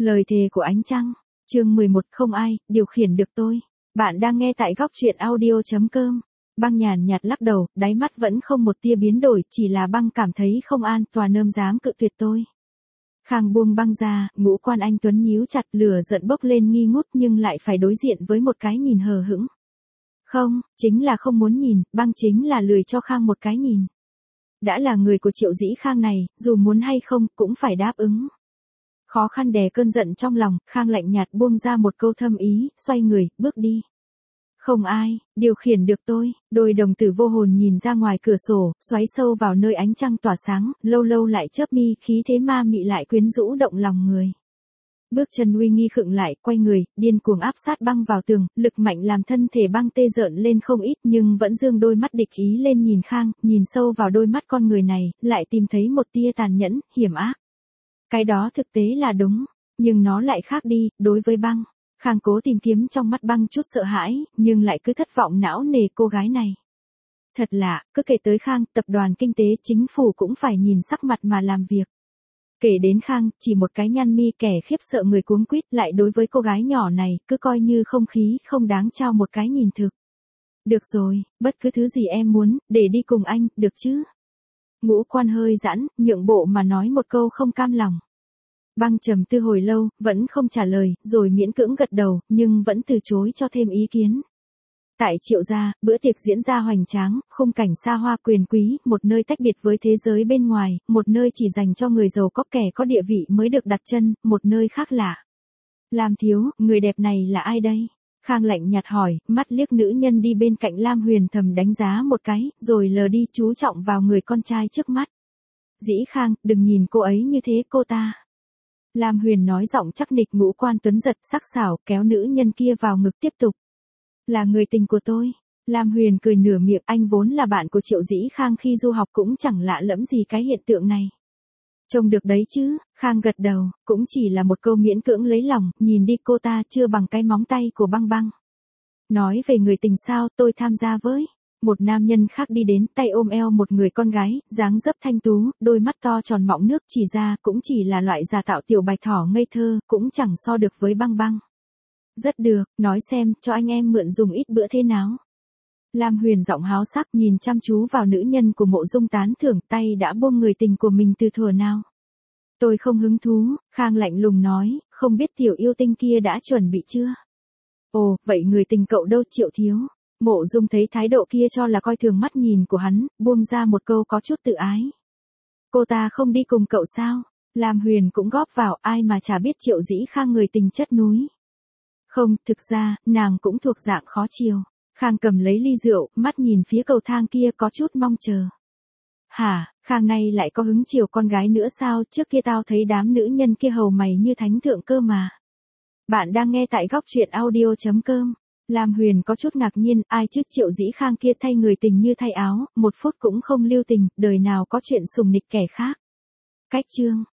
Lời thề của ánh trăng, chương 11 không ai điều khiển được tôi. Bạn đang nghe tại góc truyện audio.com. Băng nhàn nhạt lắc đầu, đáy mắt vẫn không một tia biến đổi, chỉ là băng cảm thấy không an toàn nơm dám cự tuyệt tôi. Khang buông băng ra, ngũ quan anh tuấn nhíu chặt, lửa giận bốc lên nghi ngút nhưng lại phải đối diện với một cái nhìn hờ hững. Không, chính là không muốn nhìn, băng chính là lười cho Khang một cái nhìn. Đã là người của Triệu Dĩ Khang này, dù muốn hay không, cũng phải đáp ứng. Khó khăn đè cơn giận trong lòng, Khang lạnh nhạt buông ra một câu thâm ý, xoay người, bước đi. Không ai điều khiển được tôi. Đôi đồng tử vô hồn nhìn ra ngoài cửa sổ, xoáy sâu vào nơi ánh trăng tỏa sáng, lâu lâu lại chớp mi, khí thế ma mị lại quyến rũ động lòng người. Bước chân uy nghi khựng lại, quay người, điên cuồng áp sát băng vào tường, lực mạnh làm thân thể băng tê rợn lên không ít nhưng vẫn dương đôi mắt địch ý lên nhìn Khang, nhìn sâu vào đôi mắt con người này, lại tìm thấy một tia tàn nhẫn, hiểm ác. Cái đó thực tế là đúng, nhưng nó lại khác đi, đối với băng. Khang cố tìm kiếm trong mắt băng chút sợ hãi, nhưng lại cứ thất vọng não nề cô gái này. Thật lạ, cứ kể tới Khang, tập đoàn kinh tế chính phủ cũng phải nhìn sắc mặt mà làm việc. Kể đến Khang, chỉ một cái nhăn mi kẻ khiếp sợ người cuống quýt lại đối với cô gái nhỏ này, cứ coi như không khí, không đáng trao một cái nhìn thực. Được rồi, bất cứ thứ gì em muốn, để đi cùng anh, được chứ? Ngũ quan hơi giãn, nhượng bộ mà nói một câu không cam lòng. Băng trầm tư hồi lâu, vẫn không trả lời, rồi miễn cưỡng gật đầu, nhưng vẫn từ chối cho thêm ý kiến. Tại Triệu gia, bữa tiệc diễn ra hoành tráng, khung cảnh xa hoa quyền quý, một nơi tách biệt với thế giới bên ngoài, một nơi chỉ dành cho người giàu có kẻ có địa vị mới được đặt chân, một nơi khác lạ. Lam thiếu, người đẹp này là ai đây? Khang lạnh nhạt hỏi, mắt liếc nữ nhân đi bên cạnh Lam Huyền thầm đánh giá một cái, rồi lờ đi chú trọng vào người con trai trước mắt. Dĩ Khang, đừng nhìn cô ấy như thế cô ta. Lam Huyền nói giọng chắc nịch, ngũ quan tuấn giật sắc sảo, kéo nữ nhân kia vào ngực tiếp tục. Là người tình của tôi. Lam Huyền cười nửa miệng, anh vốn là bạn của Triệu Dĩ Khang khi du học cũng chẳng lạ lẫm gì cái hiện tượng này. Trông được đấy chứ, Khang gật đầu, cũng chỉ là một câu miễn cưỡng lấy lòng, nhìn đi cô ta chưa bằng cái móng tay của băng băng. Nói về người tình sao, tôi tham gia với. Một nam nhân khác đi đến, tay ôm eo một người con gái, dáng dấp thanh tú, đôi mắt to tròn mọng nước chỉ ra, cũng chỉ là loại giả tạo tiểu bạch thỏ ngây thơ, cũng chẳng so được với băng băng. Rất được, nói xem, cho anh em mượn dùng ít bữa thế nào. Lam Huyền giọng háo sắc nhìn chăm chú vào nữ nhân của Mộ Dung tán thưởng, tay đã buông người tình của mình từ thuở nào. Tôi không hứng thú, Khang lạnh lùng nói, không biết tiểu yêu tinh kia đã chuẩn bị chưa? Ồ, vậy người tình cậu đâu Triệu thiếu? Mộ Dung thấy thái độ kia cho là coi thường mắt nhìn của hắn, buông ra một câu có chút tự ái. Cô ta không đi cùng cậu sao? Lam Huyền cũng góp vào, ai mà chả biết Triệu Dĩ Khang người tình chất núi. Không, thực ra, nàng cũng thuộc dạng khó chiều. Khang cầm lấy ly rượu, mắt nhìn phía cầu thang kia có chút mong chờ. Hả, Khang này lại có hứng chiều con gái nữa sao, trước kia tao thấy đám nữ nhân kia hầu mày như thánh thượng cơ mà. Bạn đang nghe tại góc truyện audio.com. Lam Huyền có chút ngạc nhiên, ai chứ Triệu Dĩ Khang kia thay người tình như thay áo, một phút cũng không lưu tình, đời nào có chuyện sùng nịch kẻ khác. Cách chương.